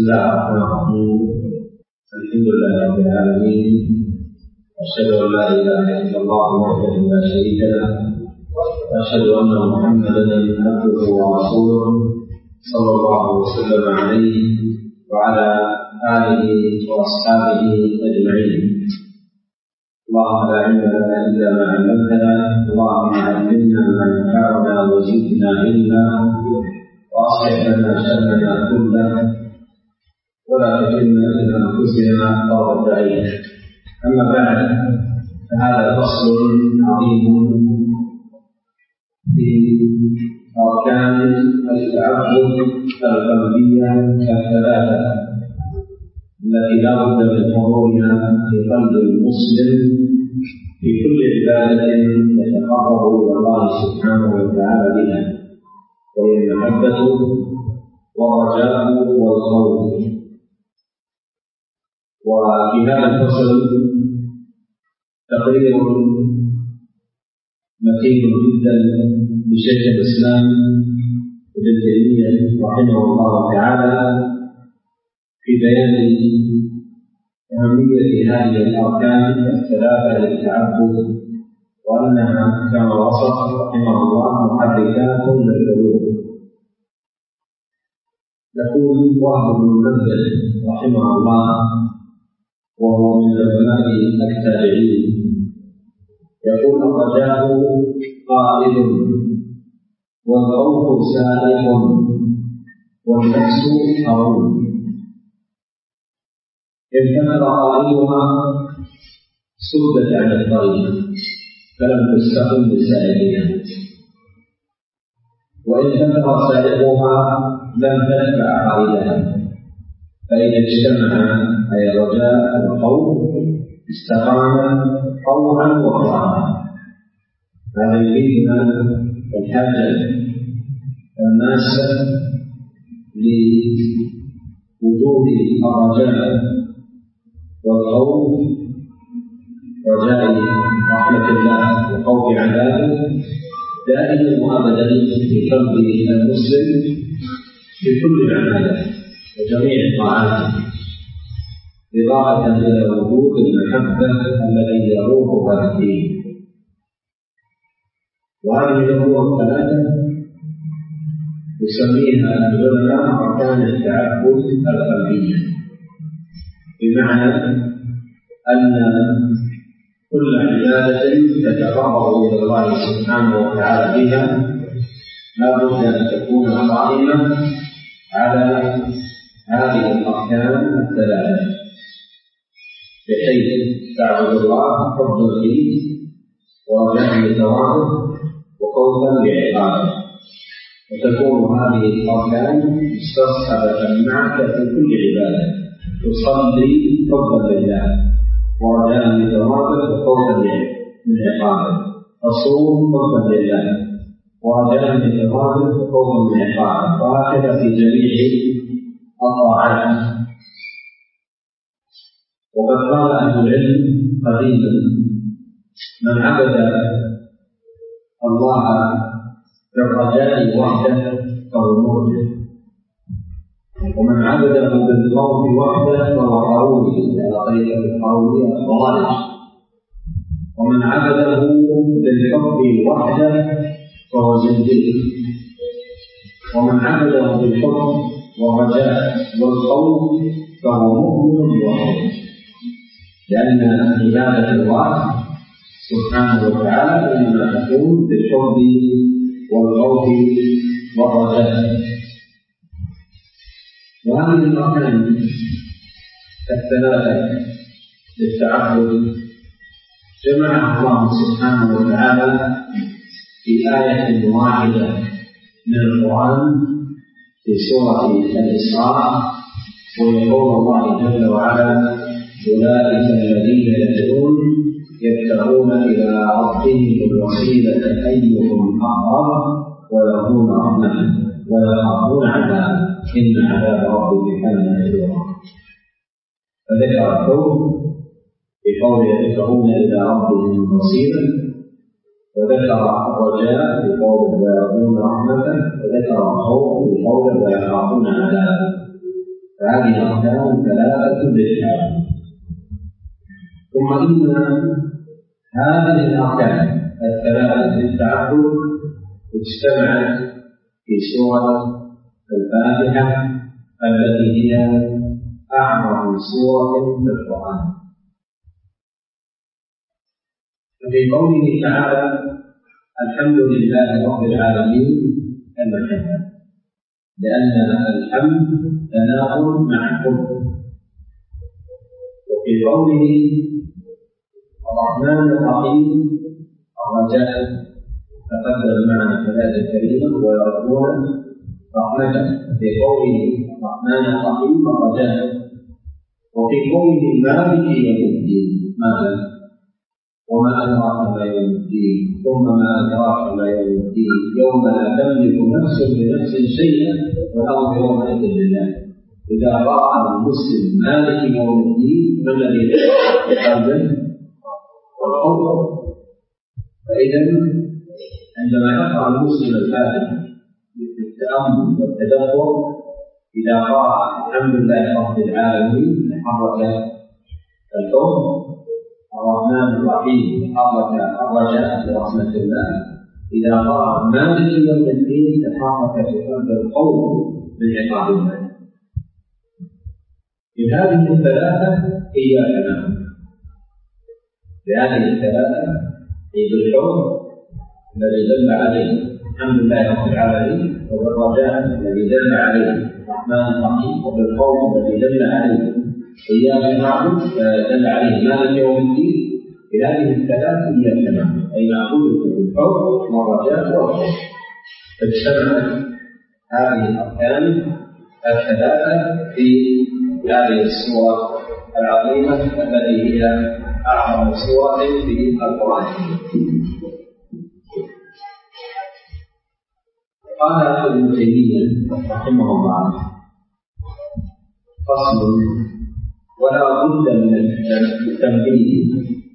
الله الرحمن الرحيم. الحمد لله رب العالمين، واشهد ان لا اله الا الله وحده لا شريك له، واشهد ان محمدا عبده ورسوله صلى الله وسلم عليه وعلى اله واصحابه اجمعين. اللهم لا علم لنا الا ما علمتنا، اللهم علمنا ما ينفعنا وزدنا علما، واصلح لنا شاننا كله ولا تكلنا الى انفسنا طرفه عين. اما بعد، فهذا فصل عظيم في اركان التعبد القلبيه الثلاثه التي لا بد من حضورها في قلب المسلم في كل عباده يتقرب الى الله سبحانه وتعالى بها، وهي المحبه والرجاء والخوف. وفي هذا الفصل تقرير متين جدا لشيخ الاسلام ابن تيميه رحمه الله تعالى في بيان اهميه هذه الاركان الثلاثه للتعبد، وانها كما وصف رحمه الله محركات للقلوب. يقول وهب بن منذر رحمه الله، وهو من علماء التابعين، يقول الرجاء قائد والخوف سائق والنفس هرون، إن كثر قائدها سدت عن الطريق فلم تستقم بسائرها، وإن كثر سائقها لم تدفع قائدها، فإذا اجتمع أي الرجاء والخوف استقام طوعا وكرها. هذا يفيدنا الحاجة الماسة لوجود الرجاء والخوف، رجاء رحمة الله وخوف عذابه دائما وابدا في قلب المسلم في كل العبادات وجميع الطاعات، إضافة إلى وجود المحبة الذي يروحها الدين. وهذه الأمور الثلاثة يسميها العلماء أركان التعبد القلبية، بمعنى أن كل عبادة تتقرب إلى الله سبحانه وتعالى بها لا بد أن تكون قائمة على هذه الأركان الثلاثة، بحيث تعبد الله حبا فيه ورجاء لثوابه وخوفا لعقابه، وتكون هذه الاركان مستصحبه معك في كل عباده. تصلي حبا لله ورجاء لثوابه وخوفا من عقابه، تصوم حبا لله ورجاء لثوابه وخوفا من عقابه، وهكذا في جميع الطاعات. وقد قال أهل العلم قديما: من عبد الله بالرجاء وحده فهو مرجئ، ومن عبده بالخوف وحده فهو قاروني على طريقة القارونية الخوارج، ومن عبده بالحب وحده فهو زنديق، ومن عبده بالحب والرجاء والخوف فهو مؤمن وحده، لأن عبادة الله سبحانه وتعالى إنما تكون بالحب والخوف والرجاء. وهذه الأركان الثلاثة للتعبد جمعها الله سبحانه وتعالى في آية واحدة من القرآن في سورة الإسراء، ويقول الله جل وعلا: أولئك الذين يدعون يبتغون إلى ربهم الوسيلة أيهم أقرب ويرجون رحمته ويخافون عذابه إن عذاب ربك كان محذورا. فذكر الحب بقوله يبتغون إلى ربهم الوسيلة، وذكر الرجاء بقوله ويرجون رحمته، وذكر الخوف بقوله ويخافون عذابه. فهذه أركان ثلاثة للإحرام. ثم إن هذه الأركان الثلاثة للتعبد اجتمعت في سورة الفاتحة التي هي أعظم سورة في القرآن. ففي قوله تعالى الحمد لله رب العالمين المحبة، لأن الحمد تناغم مع الحب. وفي قوله الرحمن الرحيم الرجاء، تقدم معنا في الآية الكريمة ويرجون رحمته، في قوله الرحمن الرحيم الرجاء. وفي قوله مالك يوم الدين ماذا؟ وما أدراك ما يوم الدين، ثم ما أدراك ما يوم الدين، يوم لا تملك نفس لنفس شيئا والأمر يومئذ لله. إذا رأى المسلم مالك يوم الدين ما الذي يقابله؟ والخوف. فإذا عندما يقرأ المسلم الفاتحة بالتأمل والتدبر، إذا قرأ الحمد لله رب العالمين تحرك الحب، الرحمن الرحيم تحرك الرجاء برحمة الله، إذا قرأ مالك يوم الدين تحرك في قلب الخوف من عقاب الله. في هذه الثلاثة إياك نعبد، بهذه الثلاثة عيد الحب الذي دل عليه الحمد لله رب العالمين، وبالرجاء الذي دل عليه الرحمن الرحيم، وبالخوف الذي دل عليه إياك نعبد دل عليه مالك يوم الدين. بهذه الثلاث إياك نعبد أي نعبدك بالحب والرجاء والخوف. فاجتمعت هذه الأركان الثلاثة في هذه السورة العظيمة التي هي أعظم سورة في القرآن. قال ابن تيمية رحمه الله فصل: ولا بد من التنبيه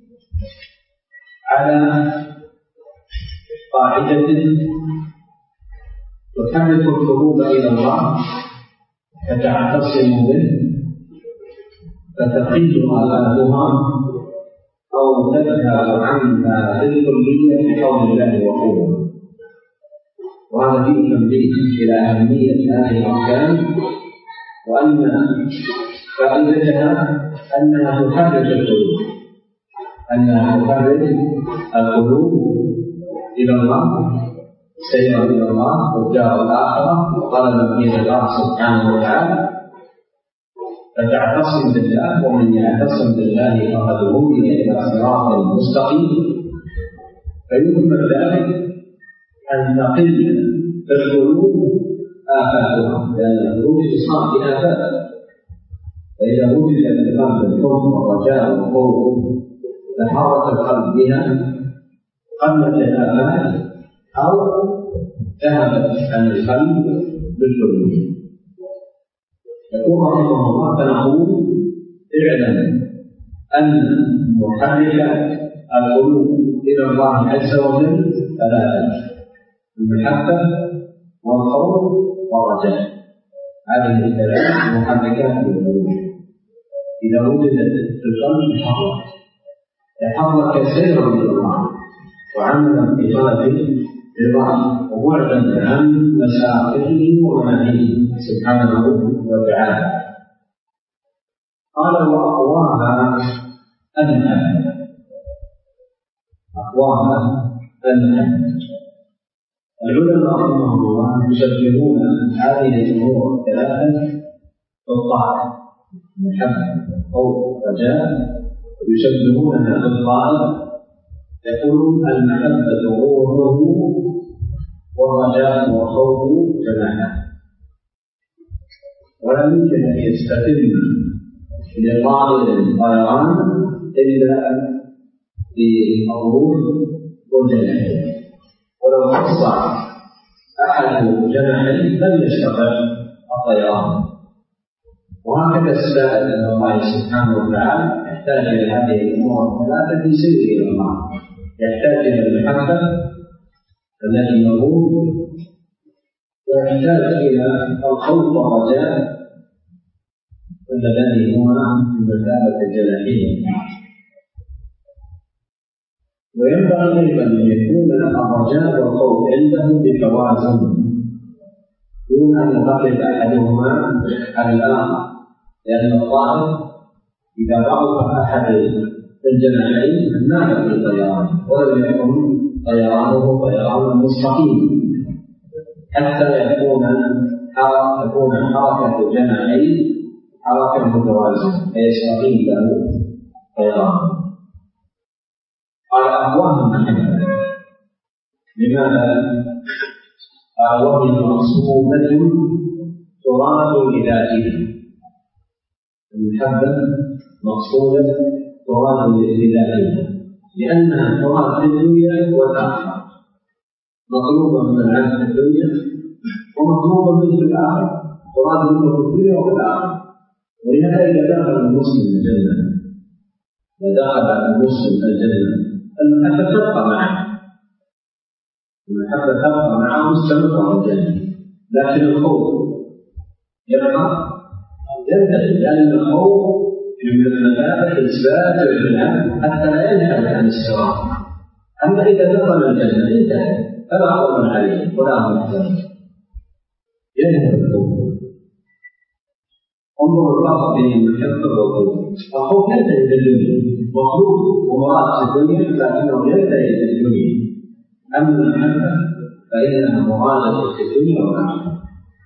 على قاعدة تحرك القلوب إلى الله فتعتصم به فتقل آلامها أو تذهب عنها بالكلية بقول الله وقوله. وهذا فيه تنبيه إلى أهمية هذه الأركان، وأن فائدتها أنها تحرك القلوب، القلوب إلى الله، سيرا إلى الله والدار الآخرة وطلبا من الله سبحانه وتعالى، فتعتصم بالله، ومن يعتصم بالله فقد هدي إلى صراط مستقيم. فيكمل ذلك أن تقل القلوب آفاتها، لأن القلوب تصاب بآفات، فإذا وجد الالتزام بالحب والرجاء والخوف تحرك القلب بها، قلت الآفات أو ذهبت عن القلب بالقلوب. يقول رحمه الله: فنقول اعلم أن محرك القلوب إلى الله عز وجل ثلاثة: المحبة والخوف والرجاء. هذه الثلاث محركات للقلوب، إذا وجدت في القلب تحرك سيرا إلى الله وعملا بطلب رضاه وبعدا عن مساخطه ومناهيه سبحانه وتعالى. قال: وأقواها المحبة. العلماء رحمهم الله يشبهون هذه الأمور الثلاثة بالطاعة: المحبة والخوف والرجاء، يشبهونها بالطاعة. يقولون المحبة روحه والرجاء والخوف جماعة. ولا يمكن أن يستتم لطالب الطيران إلا بالروح والجناح، ولو قصر أحد جناحين لم يستطع الطيران. وهكذا السائل إلى الله سبحانه وتعالى يحتاج إلى هذه الأمور الثلاثة في سيره إلى الله، يحتاج إلى المحبة التي يروح، ويحتاج إلى الخوف والرجاء اللذان هما بمثابة الجناحين. وينبغي أيضا أن يكون الرجاء والخوف عنده بتوازن دون أن يغلب أحدهما على الآخر، لأن الطائر إذا ضعف أحد الجناحين مات في الطيران ولم يكن طيرانه طيرانا مستقيما حتى تكون حركة جناحيه حركة متوازنة فيستقيم له طيرانه. قال أقوام محمد. لماذا؟ قال وهي مقصودة تراد لذاتها. المحبة مقصودة تراد لذاتها لأنها تراد في الدنيا والآخرة، مطلوبة من العبد في الدنيا ومطلوبة منه في الآخرة، تراد منه في الدنيا وفي الآخرة. ولهذا إذا دخل المسلم الجنة المحبة تبقى معه مستمرة في الجنة، لكن الخوف يبقى ينتهي، لأن الخوف من مثابة الزاجر للعبد حتى لا ينحرف عن الصراط. أما إذا دخل الجنة انتهى فلا خوف عليه ولا هم يحزنون، ينهى الخوف. انظر الفرق بين المحبة والخوف. الخوف ينتهي في الدنيا مطلوب ومراد في الدنيا لكنه ينتهي في الدنيا، أما المحبة فإنها مرادة في الدنيا والآخرة،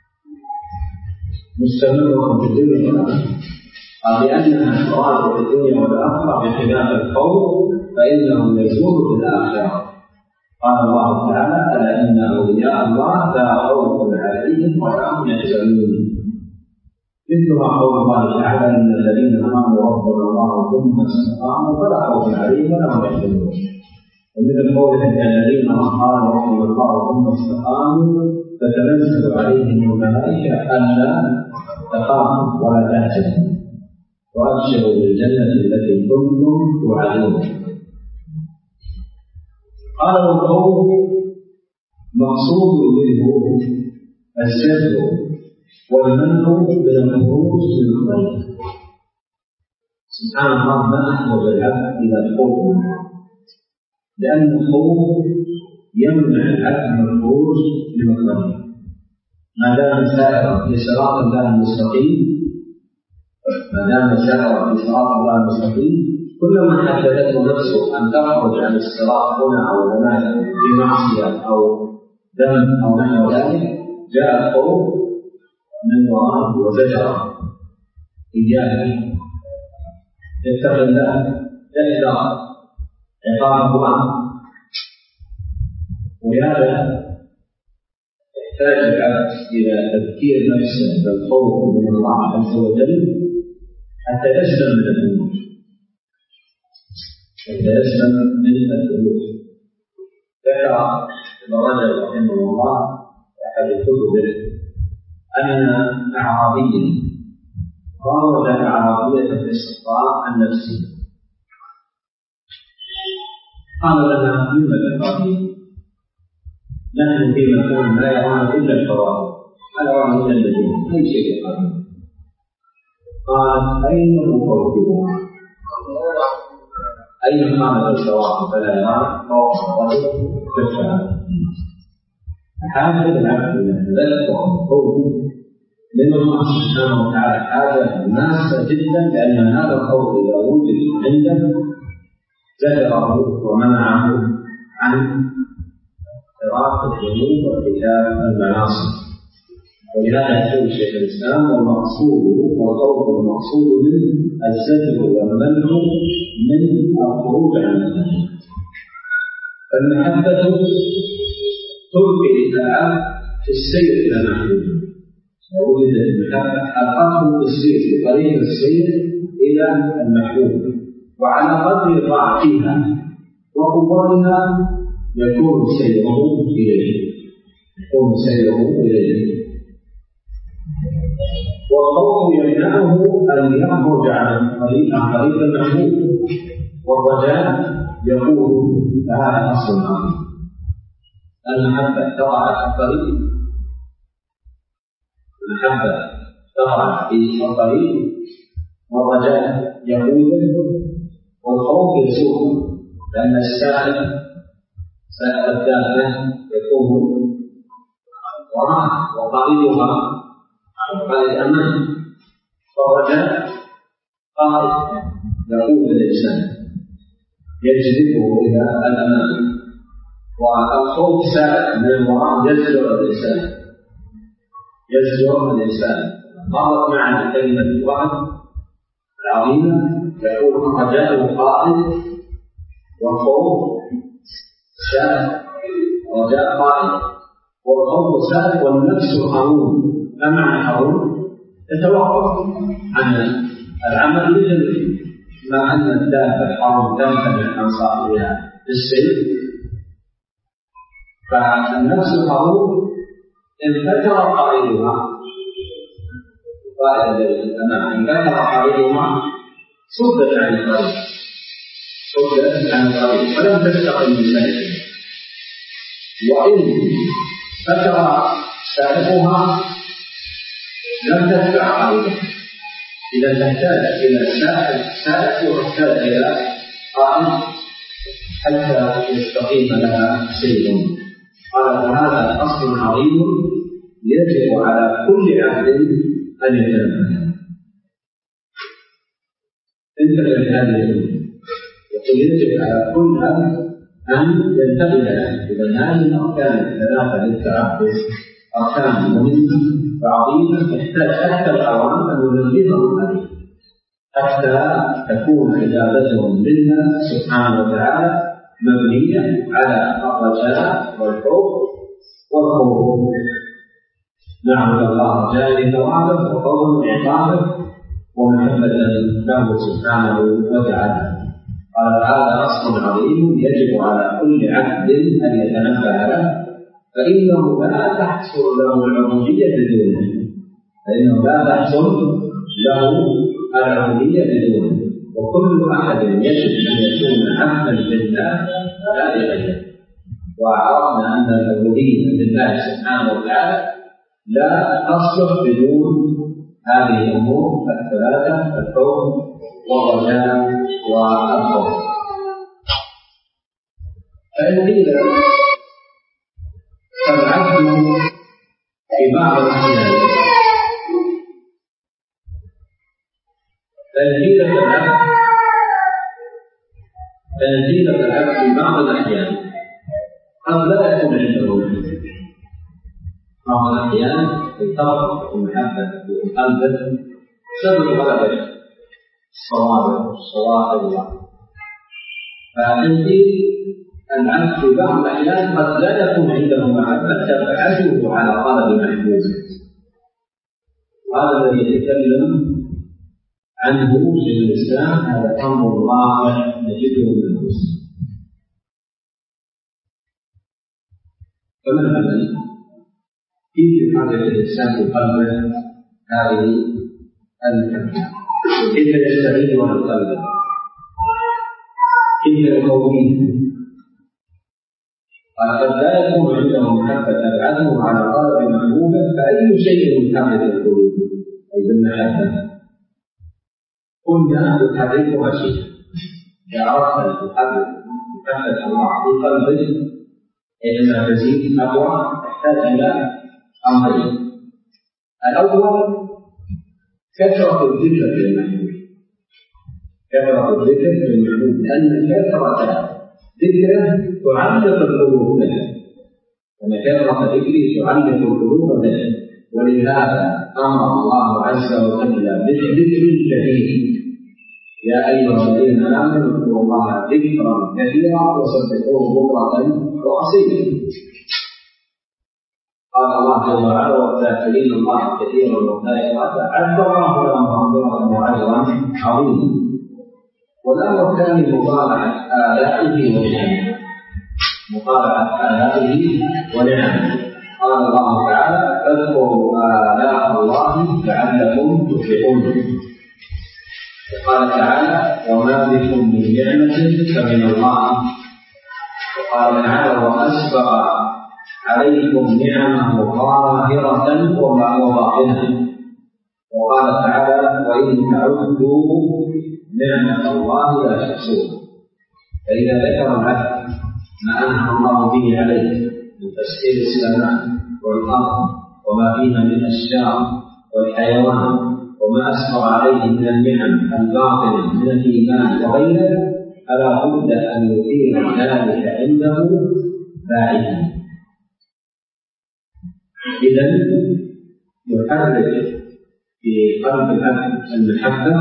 مستمرة في الدنيا والآخرة. لأنها مرادة في الدنيا والآخرة بخلاف الخوف فإنه يزول في الآخرة. قال الله تعالى ألا إن أولياء الله لا خوف عليهم ولا هم يحزنون. مثلها قول الله تعالى إن الذين آمنوا ربنا الله ثم استقاموا فلا خوف عليهم ولا هم يحزنون. ومثل قوله إن الذين قالوا ربنا الله ثم استقاموا فتنزل عليهم الملائكة ألا تخافوا ولا تحزنوا وأبشروا بالجنة التي كنتم توعدون. قال والخوف مقصود منه الزجر والمنع من الخروج للخير. سبحان الله ما أحوج العبد إلى الخوف، لأن الخوف يمنع العبد من الخروج للخير ما دام سائرا في صراط الله المستقيم. كلما حددته نفسه أن تخرج عن الصراط هنا أو هناك بمعصية أو ذنب أو نحو ذلك جاء الخوف من وراءه وزجره إياه اتق الله احذر عقاب الله. ولهذا يحتاج العبد إلى تذكير نفسه بالخوف من الله عز وجل حتى يسلم من الذنوب. ذكر ابن رجب رحمه الله أحد كتبه أن أعرابيا راود أعرابية في الاستطاع عن نفسه، قال لنا مما الأعرابي نحن في مكان لا يرانا إلا الفوائد لا يرانا إلا النجوم أي شيء يقال. قال أين مكوكبون؟ أين قامت الكواكب فلا يرانا فوق الطريق كالشعب. حاجة العبد ذلك الخوف من الله سبحانه وتعالى حاجة ماسة جدا، لأن هذا الخوف إذا وجد عنده زجره ومنعه عن قراءة الذنوب وارتكاب المعاصي. ولهذا يقول شيخ الإسلام والمقصود والخوف المقصود منه الزجر والمنع من الخروج عن الذنب. فالمحبة تلقي العبد في السير إلى محبوبه. ووجدت المحبة الأصل في السير في طريق السير إلى المحبوب، وعلى قدر ضعفها وقوتها يكون سيره إليه. والخوف يمنعه أن يخرج عن طريق المحبوب، والرجاء يقول هذا أصل عظيم. المحبة تقع على الطريق، المحبة تقع في الطريق والرجاء يقوده والخوف يسوقه، لأن سائق الدابة يكون وراء وقائدها قائد أمان، فالرجاء قائد يقود الإنسان يجذبه إلى الأمان، والخوف سائق من الوراء يزجر الإنسان. مرت معنا كلمة الوعد العظيمة يقول الرجاء قائد والخوف سائق، الرجاء قائد والخوف سائق والنفس حرون. ما معنى حرون؟ تتوقف عن العمل مثل ما أن الدابة الحرون تمتنع عن صاحبها بالسير، فالنفس حرون إن فتر قائدها قائد الأمام، إن فتر قائدها صدت عن الطريق فلم تستقم بسيرها، وإن فتر سائقها لم تتبع قائدها. إذا تحتاج إلى سائق وتحتاج إلى قائد حتى يستقيم لها سير. قال هذا أصل عظيم يجب على كل عبد أن يتنبه. انتبه لهذه الأمور، يجب على كل عبد أن ينتبه لها. إذا هذه الأركان الثلاثة للتعبد أركان مهمة وعظيمة يحتاج حتى العوام أن ينبههم عليها حتى تكون عبادتهم لله سبحانه وتعالى مبنية على الرجاء والخوف نعبد الله رجاء ثوابه وخوفا عقابه ومحبة له سبحانه وتعالى. قال هذا أصل عظيم يجب على كل عبد أن يتنبه له، فإنه لا تحصل له العبودية بدونه، وكل أحد يجب أن يكون عبدا لله لا لغيره. وعرفنا أن العبودية لله سبحانه وتعالى لا تصلح بدون هذه الأمور الثلاثة: الحب والرجاء والخوف. فإن قيل فالعبد في بعض الأحيان في بعض الأحيان قد لا يكون عنده الحب. بعض الأحيان الترك والمحبة في قلبه سبب غلبة الصواب. فعندي العبد في بعض الأحيان قد لا يكون عنده محبة تبعده على طلب محبوب، وهذا الذي يتكلم عنه شيخ الإسلام. هذا أمر واقع نجده من النصوص. فمن العمل كيف يحرك الإنسان في قلبه هذه المحبة؟ كيف يستعيد عن قلبه؟ كيف يقويه؟ قد لا يكون عنده محبة تبعده على طلب محبوبه، فأي شيء يحرك القلوب أي المحبة؟ قلنا تحركها شيء. إذا أردت أن تحرك محبة الله في قلبك إنما تزيد أقوى تحتاج إلى أمرين. الأول كثرة الذكر للمحبوب، لأن كثرة ذكره تعلق القلوب به، وأن كثرة ذكره تعلق القلوب به. ولهذا أمر الله عز وجل بالذكر الكثير: يا أيها الذين آمنوا اذكروا الله ذكرا كثيرا وسبحوه بكرة وأصيلا. قال الله جل وعلا: والذاكرين الله كثيرا والذاكرات أعد الله لهم مغفرة وأجرا عظيما. والأمر الثاني مطالعة آلائه ونعمه. قال الله تعالى: فاذكروا آلاء الله لعلكم تفلحون. وقال تعالى: وما بكم من نعمة فمن الله. وقال تعالى: وأسبغ عليكم نعمه ظاهرة وباطنة. وقال تعالى: وإن تعدوا نعمة الله لا تحصوها. فإذا ذكر العبد ما أنعم الله به عليه من تسخير السماء والأرض وما فيها من الأشجار والحيوان وما أسبغ عليه من النعم الباطنة من الإيمان وغيره، فلا بد أن يثير ذلك عنده باعثا. إذن يحرك في قلب العبد المحبة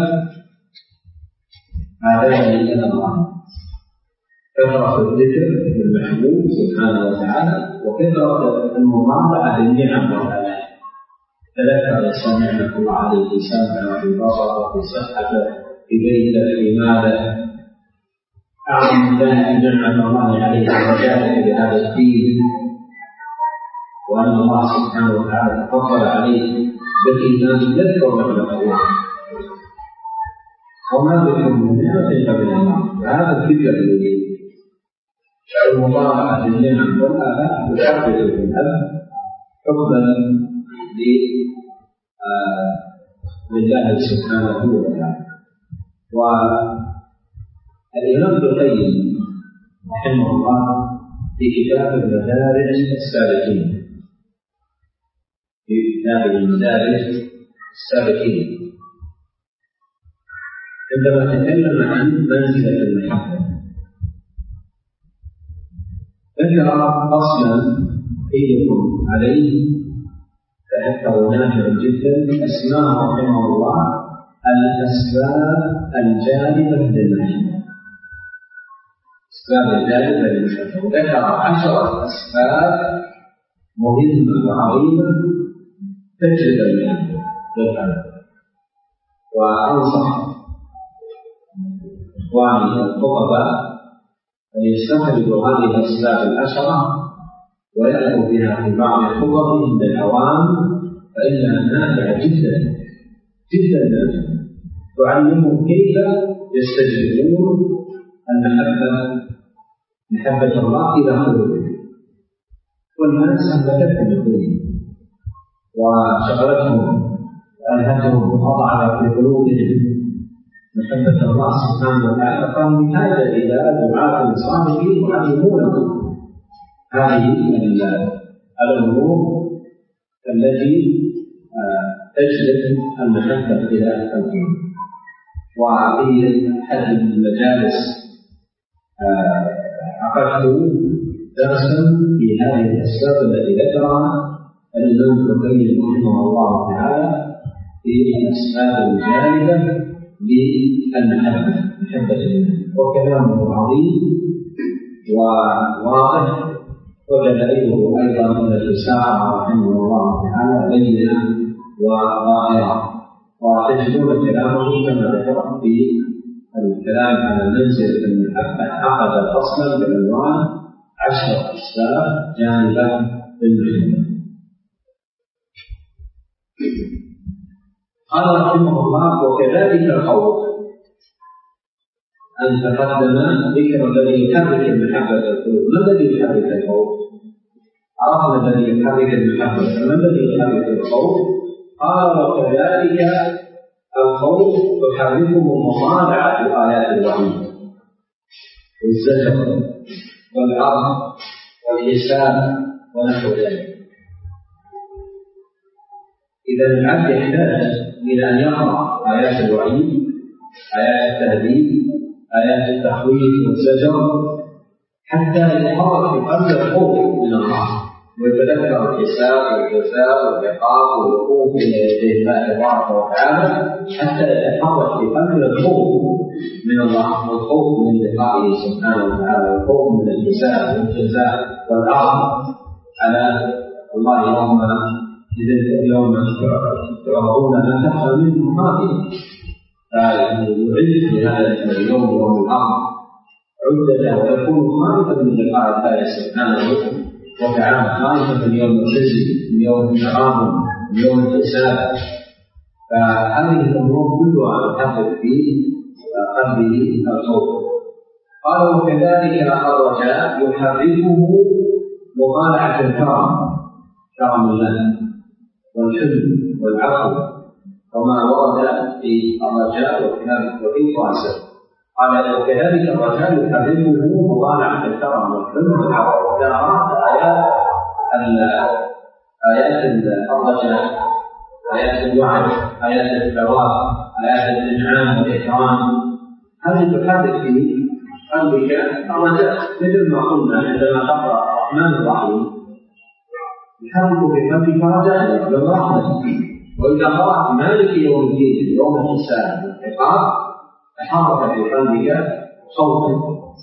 هذين الأمران: كثرة الذكر بالمحبوب سبحانه وتعالى، وكثرة المطالعة للنعم والآلاء. تذكر الإنسان نعمة الله عليه في سمعه وفي بصره وفي صحته في بيته في ماله. أعظم ذلك نعمة الله عليه وجاهد بهذا الدين، وأن الله سبحانه وتعالى تفضل عليه بالإيمان. يذكر نعمة الله وما بكم من نعمة فمن الله. وهذا الفكر الذي المطالعة للنعم والآلاء يحفز الأب حبا لله سبحانه وتعالى. والإمام ابن القيم رحمه الله في كتاب المدارج السالكين، في كتاب المدارج السالكين، عندما تكلم عن منزلة المحبة ذكر أصلا فيكم عليه تأثر نافع جدا أسماه رحمه الله الأسباب الجالبة للمحبة. أسباب الجالبة للمحبة، وذكر 10 أسباب مهمة وعظيمة تجلب المحبة للقلب. وأنصح إخواني الخطباء أن يستخرجوا هذه الأسباب 10 ويأتوا بها في بعض الخطب عند العوام، فإنها نافعة جدا جدا نافعة، تعلمهم كيف يستجلبون محبة الله إلى قلوبهم. والناس أهلكتهم الدنيا وشغلتهم وألهتهم وأضعف في قلوبهم محبة الله سبحانه وتعالى، فهم بحاجة إلى دعاة صالحين يعلمونهم هذه الأمور التي تجلب المحبة إلى القلوب. وفي أحد المجالس عقدت درسا في هذه الأسباب التي ذكرها الإمام ابن القيم رحمه الله تعالى في الأسباب الجالبة للمحبة، محبة الله، وكلامه عظيم وواضح، ودلائله أيضا من الرسالة رحمه الله تعالى بينة وظاهرة. وتجدون كلامه كما ذكرت في الكلام على منزلة المحبة عقد فصلا بعنوان 10 أسباب جانبة للمحبة. قال رحمه الله: وكذلك الخوف. أن تقدم ذكر الذي يحرك المحبة القلوب. ما الذي يحرك الخوف؟ عرفنا الذي يحرك المحبة، ما الذي يحرك الخوف؟ قال: وكذلك الخوف تحركه مطالعة آيات الوحي والزجر والعرض والحساب ونحو ذلك. إذا العبد يحتاج إلى أن يقرأ آيات الوعيد، آيات التهديد، آيات التخويف والزجر، حتى يتحرك في قلب الخوف من الله ويتذكر الحساب والجزاء والعقاب والوقوف بين يدي الله تبارك وتعالى، حتى يتحرك في قلب الخوف من الله والخوف من لقائه سبحانه وتعالى والخوف من الحساب والجزاء والعرض على الله يوم تعرضون لا تخفى منكم خافية. فيعد لهذا اليوم يوم العرض عدة ويكون خائفا من لقاء الله سبحانه وتعالى، خائفا من يوم الخزي، من يوم التغابن، من يوم الحساب. فهذه الأمور كلها تحدث في قلبه الخوف. قال: وكذلك الرجاء يحركه مطالعة الكرم، كرم الله والحلم والعفو وما ورد في الرجاء وفي الواسع. قال وكذلك الرجاء يحرمه مطالعة الكرم والحلم والعطف. إذا قرأت آيات الرجاء، آيات الوعد، آيات الثواب، آيات الإنعام والإكرام، هذه تحرك في قلبك الرجاء، مثل ما قلنا عندما تقرأ الرحمن الرحيم يحرك في قلبك رجاء بالرحمة. وإذا قرأت مالك يوم الدين يوم الحساب والعقاب تحرك في قلبك خوفا.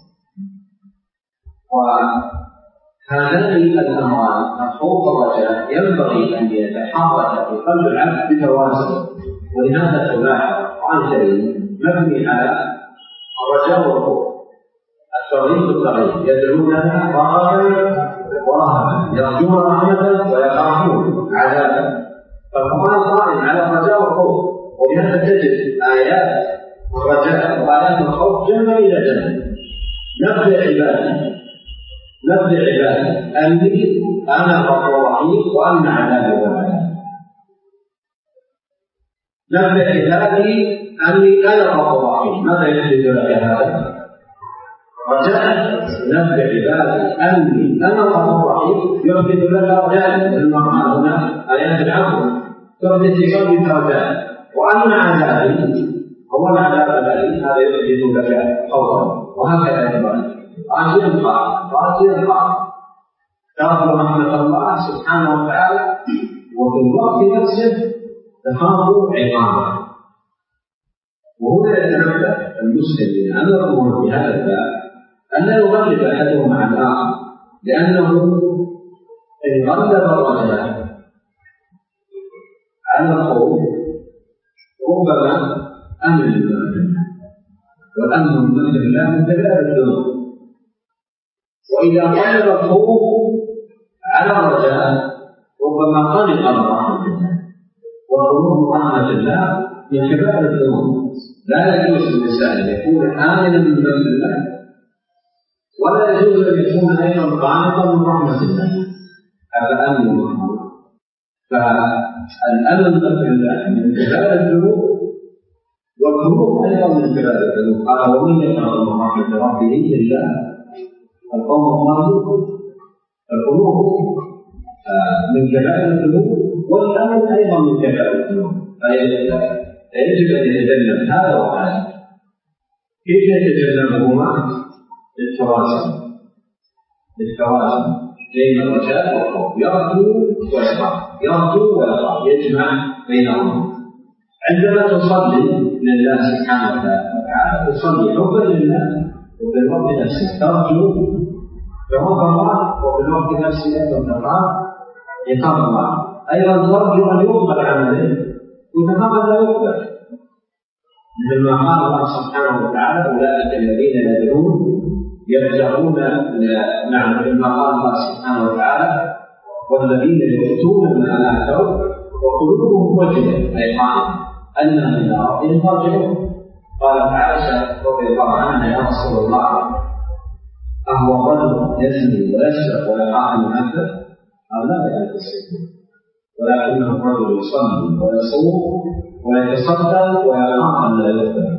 وهذان الأمران الخوف والرجاء ينبغي أن يتحرك في قلب العبد بتوازن. ولهذا تلاحظ القرآن الكريم مبني على الرجاء والخوف، الترغيب والترهيب، يدعوننا رغبا ورهبا، يرجون رحمة ويخافون عذابا. فالقرآن قائم على الرجاء والخوف، ولهذا تجد آيات الرجاء وآيات الخوف جنبا إلى جنب. نبذ عبادي أني أنا غفور رحيم وأن عذابي هو العذاب. نبذ عبادي أني أنا غفور رحيم، ماذا يحدث لك هذا؟ رجاء. نبذ عبادي أني أنا غفور رحيم يحدث لك رجاء، المعنى هنا آيات العفو تحدث في قلبك رجاء. وأن عذابي هو العذاب الذي هذا يحدث لك خوفا. وهكذا ينبغي راجيا خائفا ترجو رحمة الله سبحانه وتعالى، وفي الوقت نفسه تخاف عقابه. وهنا يتنبه المسلم أن يكون في هذا الباب أن لا يغلب أحدهم مع الآخر، لأنه إن غلب الرجاء على الخوف ربما أمن بالله، والأمن من الله من كبائر الذنوب. وإذا غلب الخوف على الرجاء ربما قلق من رحمة الله، وقلوب رحمة الله من كبائر الذنوب. لا يجوز للإنسان أن يكون آمنا من ذنب الله، ولا يجوز أن يكون أيضا قانطا من رحمة الله. هذا أمن محمود. فالأمن من ذنب الله من كبائر الذنوب، والقلوب أيضا من كبائر الذنوب. قال ومن يقنط من رحمة ربه إلا القوم الظالمون. القلوب من كبائر الذنوب، والأمن أيضا من كبائر الذنوب. فيجب أن يتجنب هذا وهذا. كيف يتجنبهما؟ بالتوازن بين الرجاء والخوف. يرجو ويخاف، يجمع بينهما. عندما تصلي لله سبحانه وتعالى تصلي حبا لله، وفي الوقت نفسه ترجو ثواب الله، وفي الوقت نفسه أيضا تخاف عقاب الله. أيضا ترجو أن يقبل عمله وتخاف أن لا يقبل، مثل ما قال الله سبحانه وتعالى أولئك الذين يدعون يبتغون كما قال الله سبحانه وتعالى والذين يؤتون ما آتوا وقلوبهم وجلة، أي قائمة أنهم إلى ربهم راجعون. قالت عائشة رضي الله عنها يا رسول الله أهو الرجل يزني ويسرق ويقع المعذب؟ قال لا يا تسرق، ولكنه الرجل يصلي ويصوم ويتصدق ويخاف أن لا يقبل،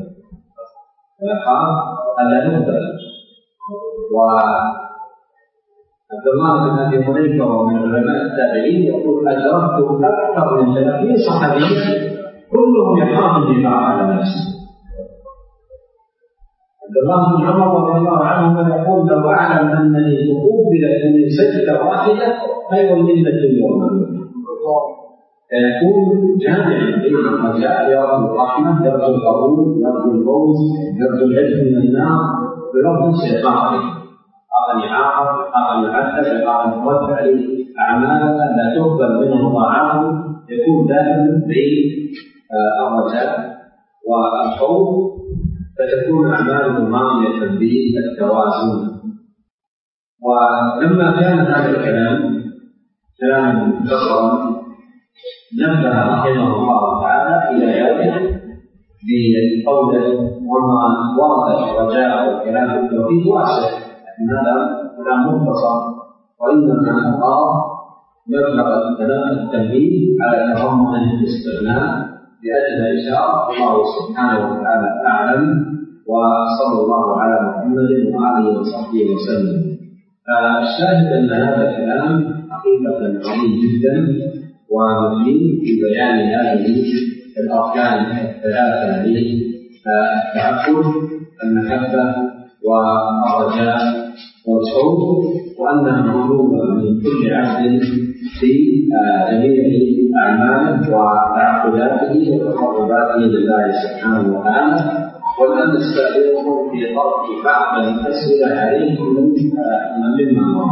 وعبد الله بن أبي حذيفة ومن علماء التابعين يقول أدركت أكثر من 30 صحابيا كلهم يخاف الدفاع على نفسه. عبد الله بن عمر رضي الله عنهما يقول لو أعلم أنني تقبلت من سجدة واحدة خير من اليوم. فيكون جامعا بين الرجاء، يرجو الرحمة، يرجو القبول، يرجو الفوز، يرجو العز من النار، بلفظ سيطاعته. قال يعاقب، قال يعذب، قال يرد عليه أعمالا لا تقبل منه طاعاته. يكون دائما بين الرجاء والخوف، فتكون أعماله ماضية بالتوازن. ولما كان هذا الكلام كلاما مختصرا نبه رحمه الله تعالى إلى ذلك بقوله وما ورد الرجاء والكلام في التوحيد واسع، لكن هذا كلام مختصر، وإنما أراد مبلغ التنبيه على تضمن الاستغناء بأجل إشارة. الله سبحانه وتعالى أعلم، وصلى الله على محمد وآله وصحبه وسلم. فالشاهد أن هذا الكلام حقيقة عظيم جدا ومهم في بيان هذه الأركان الثلاثة للتعبد: المحبة والرجاء والخوف، وأنها مطلوبة من كل عبد في جميع أعماله وتعبداته وتقرباته لله سبحانه وتعالى. والآن نستأذنكم في طرح بعض الأسئلة عليكم مما مر.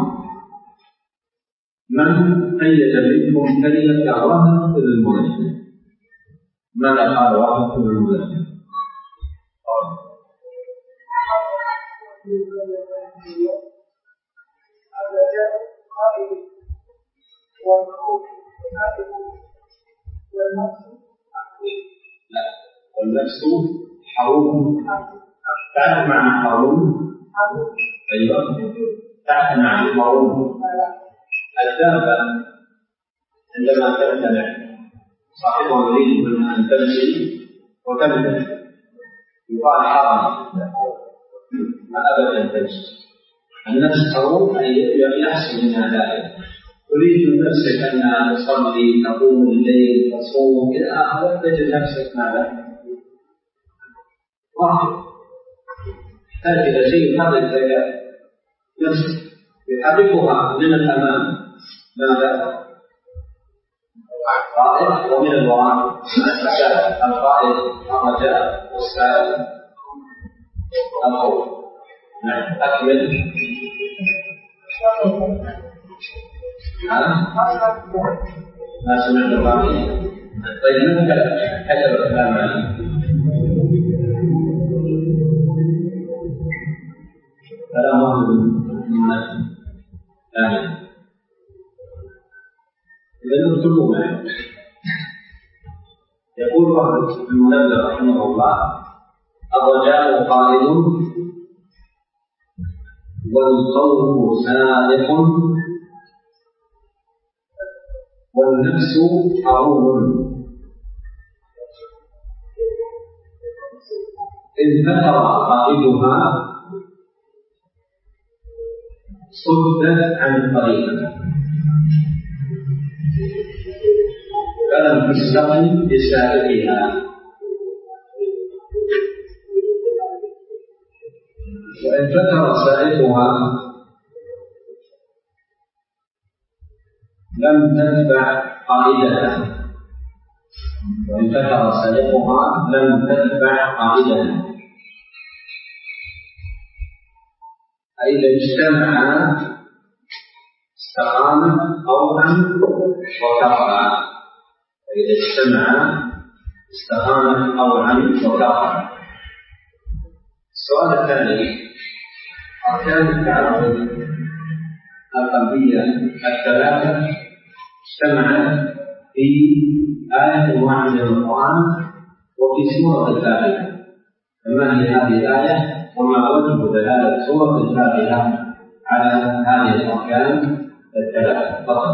من قيد منكم كلمة وهب المؤمن؟ ماذا قال وهب المؤمن؟ والنفس حروم. تعرف معنى حروم؟ أيوة، تعرف معنى حروم. الدابة عندما تمتنع صاحبها يريد منها أن تمشي وتمتنع يقال حرم، ما أبدا تمشي. النفس حروم أي يحصل منها ذلك. تريد من نفسك أن تصلي، تقوم الليل، تصوم، إلى آخره، تجد نفسك ماذا؟ واحد تحتاج إلى شيء يحرك لك نفسك، يحركها من الأمام ماذا؟ القائد، ومن الوراء القائد، الرجاء، والسائل، الخوف. نعم، أكمل. ما سمعت الرابع. طيب نذكر كتب الكلام عليه. كلام واحد من آمين. إذا نكتبوا معي. يقول واحد المنذر رحمه الله: الرجاء قائد والخوف سابق والنفس حروم، إن فتر قائدها صدت عن الطريق فلم تستقم بسابقها، وإن فتر سائقها لم تتبع قائدها، وإن فتر سائقها لم تتبع قائدها. أي إذا اجتمعا استقامت طوعا وكرها. إذا اجتمعا استقامت طوعا وكرها. السؤال الثاني: أركان التعبد القلبية الثلاثة اجتمعت في آية واحدة من القرآن وفي سورة الفاتحة. فما هي هذه الآية وما وجه دلالة سورة الفاتحة على هذه الأركان الثلاثة؟ فقط.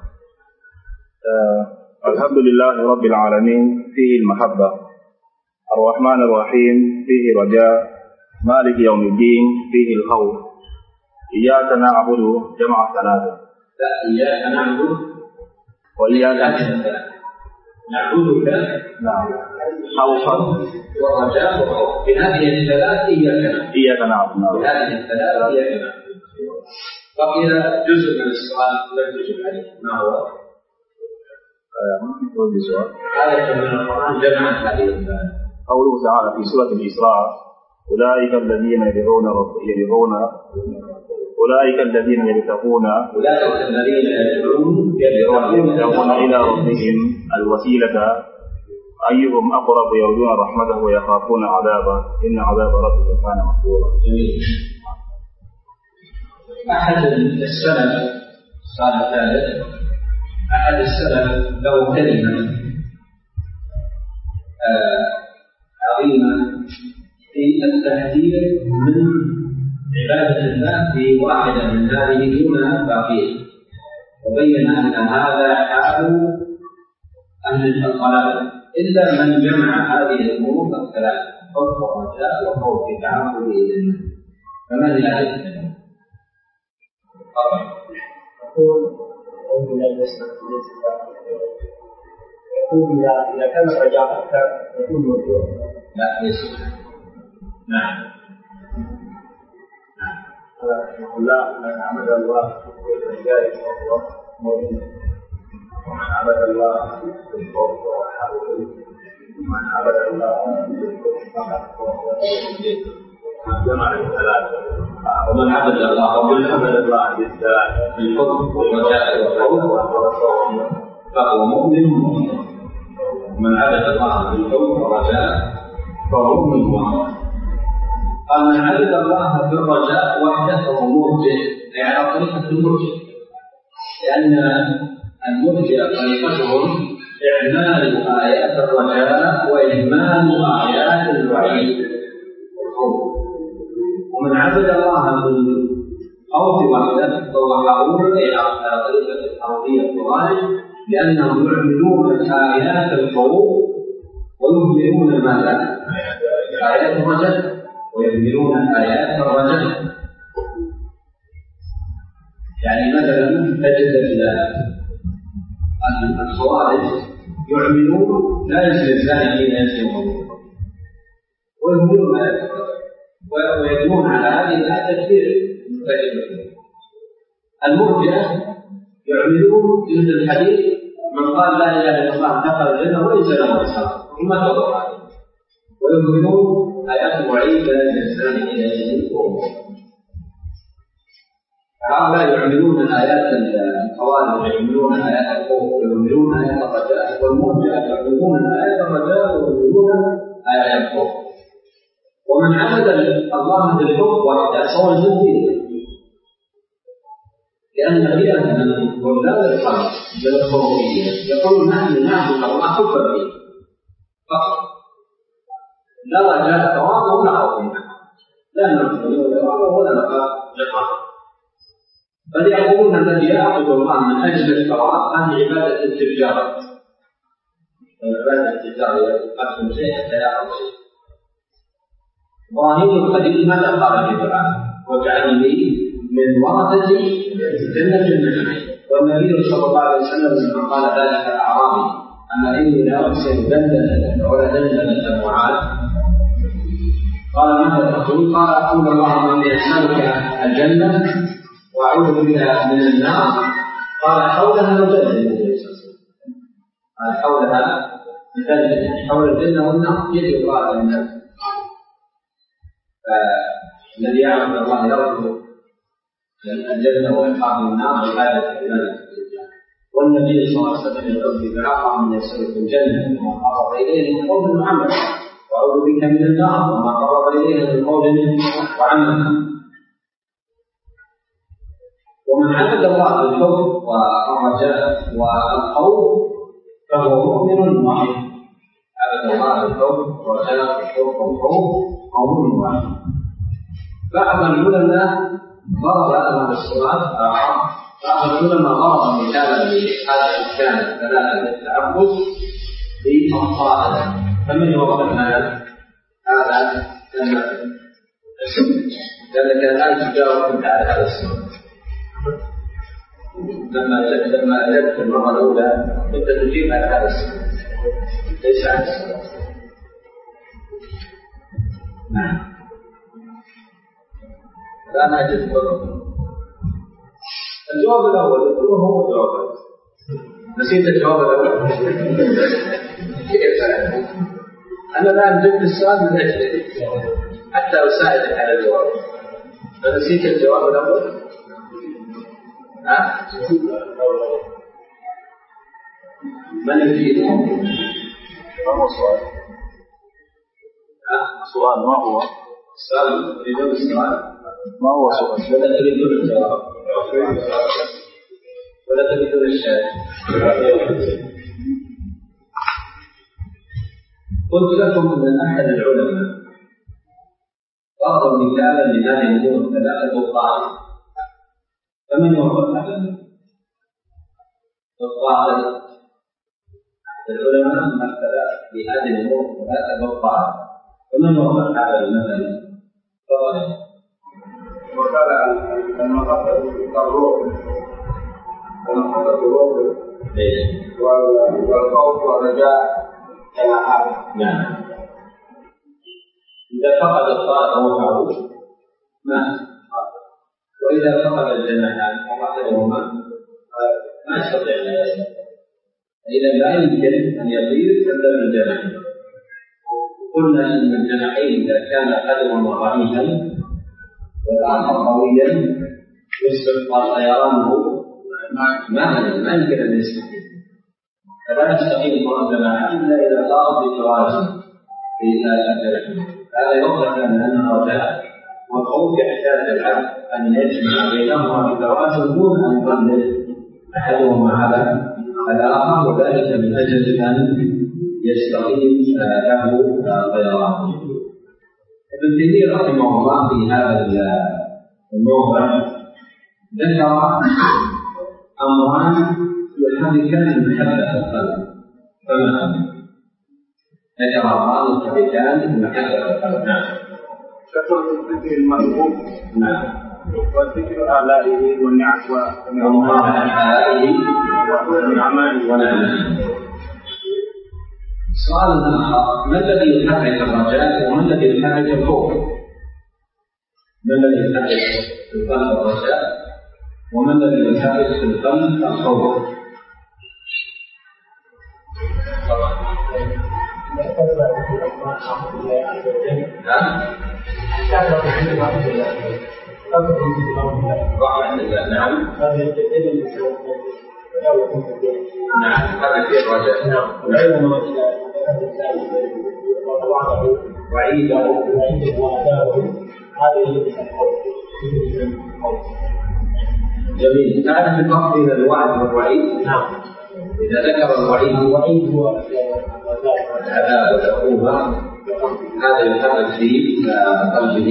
الحمد لله رب العالمين، فيه المحبة. الرحمن الرحيم، فيه رجاء. مالك يوم الدين، فيه الخوف. إياك نعبد جمع ثلاثة. لا، إياك نعبد وإياك نعبدك. نعم. خوفا ورجاء وخوف. بهذه الثلاث إياك نعبد. بهذه الثلاث إياك نعبد. بقي جزء من السؤال لم تجب عليه، ما هو؟ ممكن تقول لي سؤال؟ آية من القرآن جمعت هذه الثلاث. قوله تعالى في سورة الإسراء: أولئك الذين يبتغون إلى ربهم الوسيلة أيهم أقرب يرجون رحمته ويخافون عذابه إن عذاب ربك كان محظورا. أحد السلف صار ثالث، أحد السلف له كلمة عظيمة في التحذير من عبادة الله في واحدة من هذه دون باقية، وبين أن هذا حال أهل الضلال إلا من جمع هذه الأمور الثلاث خوف ورجاء وخوف تعبد إلى فمن هذه الثلاث؟ يقول إذا كان الرجاء أكثر يكون مرجوع. لا ليس. نعم. رحمه الله من عبد الله بالرجاء فهو مؤمن ومن عبد الله بالخوف فهو حرب ومن عبد الله بالخوف فقط فهو جمع الثلاثة ومن عبد الله بالثلاثة بالحب والرجاء والخوف فهو مؤمن من عبد الله بالحب والرجاء فهو مؤمن. قال من عبد الله بالرجاء وحده فهو مرجئ، يعني على طريقة المرجئ، لأن المرجئ طريقتهم إعمال آيات الرجاء وإهمال آيات الوعيد والخوف. ومن عبد الله بالخوف وحده فهو حروري على طريقة الحرورية القرآن، لأنهم يعملون آيات الخوف ويهملون ماذا؟ آيات الرجاء، ويهملون آيات الرجاء. يعني مثلا تجد الخوارج يعملون لا يزني الزاني حين يزني ويهملون آيات الرجاء، ويبنون على هذه الآيات كثير من المرجئة يعملون جلد الحديث من قال لا اله الا الله دخل الجنه وليس له حساب وما توقع عليه، ويؤمنون ايات الوعيد لا الانسان الى يجده. هؤلاء يعملون ايات الخوارج ويعملون ايات الخوف ويعملون ايات الرجاء، والمرجئه يعملون ايات الرجاء ويعملون ايات الخوف. ومن عبد الله بالحب وحده فهو المؤمن، لأن غير من ولاد الخلق بالخروجية يقول نحن نعبد الله حبا به فقط، لا رجاء ثوابه ولا خوف، لا نرجو ثوابه ولا نخاف عقابه. بل يقولون الذي يعبد الله من أجل الثواب هذه عبادة التجارة، عبادة التجارة يقدم شيء حتى يأخذ شيء. إبراهيم الخليل ماذا قال في دعائه؟ واجعلني من ورثة جنة النعيم. والنبي صلى الله عليه وسلم لما قال ذلك الأعرابي أما إني لا أحسن بلدة ولا دندنة معاذ قال ماذا تقول؟ قال أقول اللهم إني أسألك الجنة وأعوذ بك من النار. قال حولها مجدد، قال حولها مجدد، حول الجنة والنار يجب قال الناس. الذي يعبد الله يرجو الجنة ويخاف النار عبادة عبادة. والنبي صلى الله عليه وسلم يقول في دعاء من يسألك الجنة وما قرب إليه من قول وعمل، وأعوذ بك من النار وما قرب إليه من قول وعمل. ومن عبد الله بالحب والرجاء والخوف فهو مؤمن واحد. عبد الله بالحب والرجاء والحب والخوف هو مؤمن واحد. بعض العلماء ضرب هذا الصلاة بعض العلماء ضرب مثالا لهذا الإنسان الثلاثة للتعبد بالطاعة. فمن يوضح هذا لأنك الآن تجاوب أنت على هذا السؤال. لما أجبت المرة الأولى أنت تجيب على هذا السؤال ليس عن السؤال. نعم. الآن أجب الجواب الأول يقول هو الجواب. نسيت الجواب الأول. كيف أنا الآن جبت السؤال من أجلك حتى أساعدك على الجواب، فنسيت الجواب الأول. من يجيب؟ ما هو السؤال؟ السؤال ما هو؟ السؤال تريدون السؤال؟ ما هو السؤال؟ ولا تريدون الجواب؟ ولا تريدون الشيء؟ قلت لكم أن أحد العلماء ضرب مثالا لهذه الأمور الثلاثة الطاعة. فمن يوضح هذا الطاعة؟ العلماء مثل في هذه الأمور لا تبقى فمن وضع هذا المثل؟ وقال المحبة الروح والمحبة الروح والخوف والرجاء جناحان. نعم. إذا فقد الطائر روحه مات، وإذا فقد الجناحان وحدهما ما يستطيع أن يصل. إذا لا يمكن أن يطير إلا بالجناحين. قلنا إن الجناحين إذا كان أحدهما ضعيفا والآخر قويا يصبح طيرانه ما يمكن أن يستقيم. فلا يستقيم الجناحين إلا إذا صار بتوازن في الجناحين. هذا يوضح لنا أن الرجاء والخوف يحتاج العبد أن يجمع بينهما بتوازن دون أن يقلل أحدهما على الآخر، وذلك من أجل أن يستقيم له طيرانه. ابن تيمية رحمه الله في هذا الموضع ذكر أمران يحركان المحبة في القلب. فما ذكر أمران يحركان المحبة في القلب. نعم. كثرة الذكر المحبوب. نعم. وذكر آلائه والنعم ونعمائه. سؤال آخر: ما الذي يحرك الرجاء وما الذي يحرك الخوف؟ ما الذي يحرك في القلب الرجاء وما الذي يحرك في القلب الخوف؟ نعم. نعم، هذا في الرجاء. نعم. وعيده جميل. تعرف الفرق بين الوعد والوعيد؟ نعم. إذا ذكر الوعيد هو العذاب والعقوبة، هذا يحرك في قلبه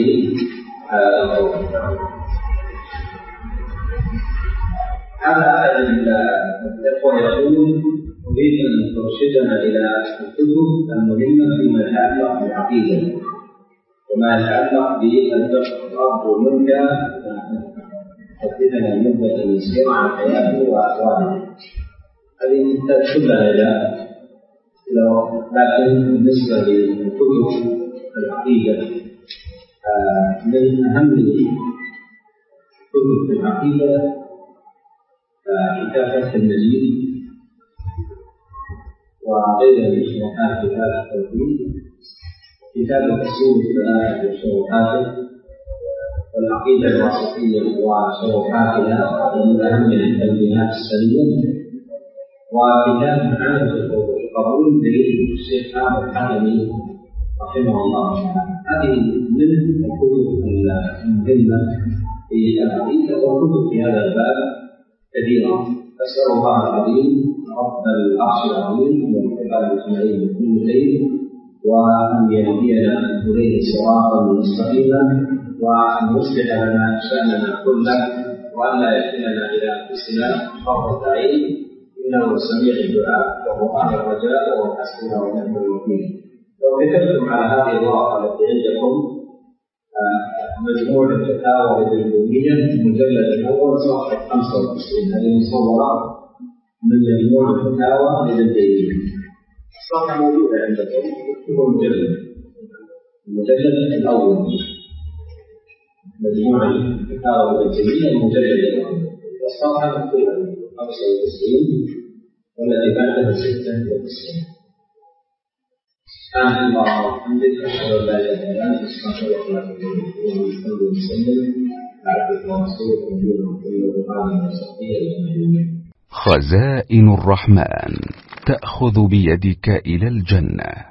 هذا أحد الإخوة يقول: أريد أن ترشدنا إلى الكتب المهمة فيما يتعلق بالعقيدة وما يتعلق بالرب والملكة، تحدثنا المدة المسيرة عن حياته وأحواله. هذه تحتاج كلها إلى لكن بالنسبة لكتب العقيدة من أهم كتب العقيدة كتاب فتح المجيد وغيره من شروحات كتاب التوحيد، كتاب الأصول الثلاثة وشروحاته، والعقيدة الواسطية وشروحاتها ومن أهم التنبيهات السرية، وكتاب معارف القبول للشيخ أحمد الحكمي رحمه الله. هذه من الكتب المهمة في العقيدة، وكتب في هذا الباب كثيرا. أسأل الله العظيم رب العرش العظيم أن يوفقنا أجمعين من كل خير، وأن يهدينا إليه صراطا مستقيما، وأن يصلح لنا شأننا كله، وأن لا يكلنا إلى أنفسنا طرفة عين، إنه سميع الدعاء وهو أهل الرجاء وهو حسبنا ونعم الوكيل. لو كتبتم على هذه الورقة التي عندكم مجموع الفتاوى الإلكترونية المجلد الأول صفحة 95، هذه مصورة من مجموع الفتاوى الإلكترونية. الصفحة موجودة عندكم، هو المجلد الأول، مجموع الفتاوى الإلكترونية المجلد الأول، والصفحة مكتوبة 95 والتي بعدها 96. سبحانك اللهم وبحمدك أشهد أن لا إله إلا أنت أستغفرك وأتوب إليك. اللهم صل وسلم على عبدك ورسولك نبينا محمد وعلى آله وصحبه أجمعين. خزائن الرحمن تأخذ بيدك إلى الجنة.